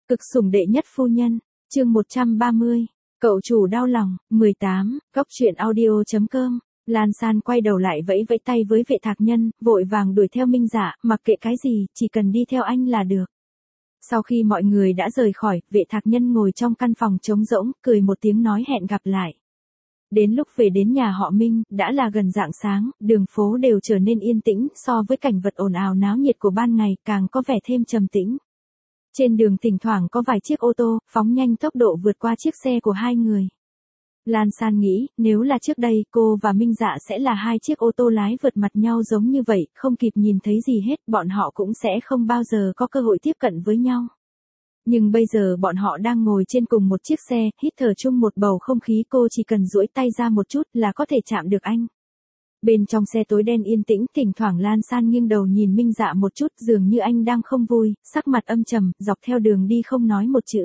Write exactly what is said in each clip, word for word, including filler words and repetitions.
Cực sủng đệ nhất phu nhân, chương một trăm ba mươi, cậu chủ đau lòng, mười tám, góc truyện audio chấm com. Lan San quay đầu lại vẫy vẫy tay với Vệ Thạc Nhân, vội vàng đuổi theo Minh Dạ, mặc kệ cái gì, chỉ cần đi theo anh là được. Sau khi mọi người đã rời khỏi, Vệ Thạc Nhân ngồi trong căn phòng trống rỗng, cười một tiếng nói hẹn gặp lại. Đến lúc về đến nhà họ Minh, đã là gần rạng sáng, đường phố đều trở nên yên tĩnh, so với cảnh vật ồn ào náo nhiệt của ban ngày, càng có vẻ thêm trầm tĩnh. Trên đường thỉnh thoảng có vài chiếc ô tô, phóng nhanh tốc độ vượt qua chiếc xe của hai người. Lan San nghĩ, nếu là trước đây, cô và Minh Dạ sẽ là hai chiếc ô tô lái vượt mặt nhau giống như vậy, không kịp nhìn thấy gì hết, bọn họ cũng sẽ không bao giờ có cơ hội tiếp cận với nhau. Nhưng bây giờ bọn họ đang ngồi trên cùng một chiếc xe, hít thở chung một bầu không khí, cô chỉ cần duỗi tay ra một chút là có thể chạm được anh. Bên trong xe tối đen yên tĩnh, thỉnh thoảng Lan San nghiêng đầu nhìn Minh Dạ một chút, dường như anh đang không vui, sắc mặt âm trầm, dọc theo đường đi không nói một chữ.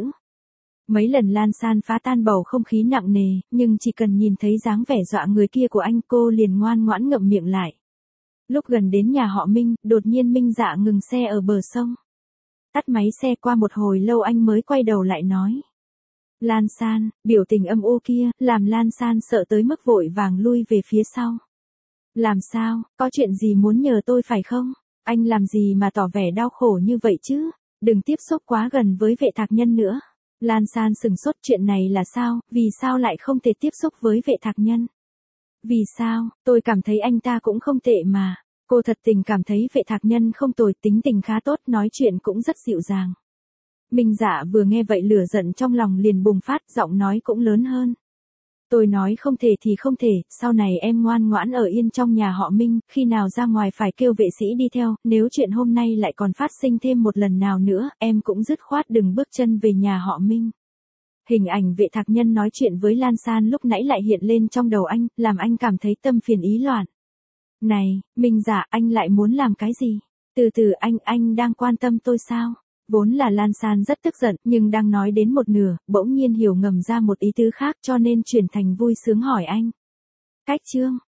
Mấy lần Lan San phá tan bầu không khí nặng nề, nhưng chỉ cần nhìn thấy dáng vẻ dọa người kia của anh, cô liền ngoan ngoãn ngậm miệng lại. Lúc gần đến nhà họ Minh, đột nhiên Minh Dạ ngừng xe ở bờ sông. Tắt máy xe qua một hồi lâu anh mới quay đầu lại nói. Lan San, biểu tình âm u kia, làm Lan San sợ tới mức vội vàng lui về phía sau. Làm sao, có chuyện gì muốn nhờ tôi phải không? Anh làm gì mà tỏ vẻ đau khổ như vậy chứ? Đừng tiếp xúc quá gần với Vệ Thạc Nhân nữa. Lan San sừng sốt, chuyện này là sao, vì sao lại không thể tiếp xúc với Vệ Thạc Nhân? Vì sao, tôi cảm thấy anh ta cũng không tệ mà. Cô thật tình cảm thấy Vệ Thạc Nhân không tồi, tính tình khá tốt, nói chuyện cũng rất dịu dàng. Minh Dạ vừa nghe vậy lửa giận trong lòng liền bùng phát, giọng nói cũng lớn hơn. Tôi nói không thể thì không thể, sau này em ngoan ngoãn ở yên trong nhà họ Minh, khi nào ra ngoài phải kêu vệ sĩ đi theo, nếu chuyện hôm nay lại còn phát sinh thêm một lần nào nữa, em cũng dứt khoát đừng bước chân về nhà họ Minh. Hình ảnh Vệ Thạc Nhân nói chuyện với Lan San lúc nãy lại hiện lên trong đầu anh, làm anh cảm thấy tâm phiền ý loạn. Này, Minh Dạ, anh lại muốn làm cái gì? Từ từ, anh, anh đang quan tâm tôi sao? Vốn là Lan San rất tức giận, nhưng đang nói đến một nửa, bỗng nhiên hiểu ngầm ra một ý tứ khác, cho nên chuyển thành vui sướng hỏi anh. Cách chương,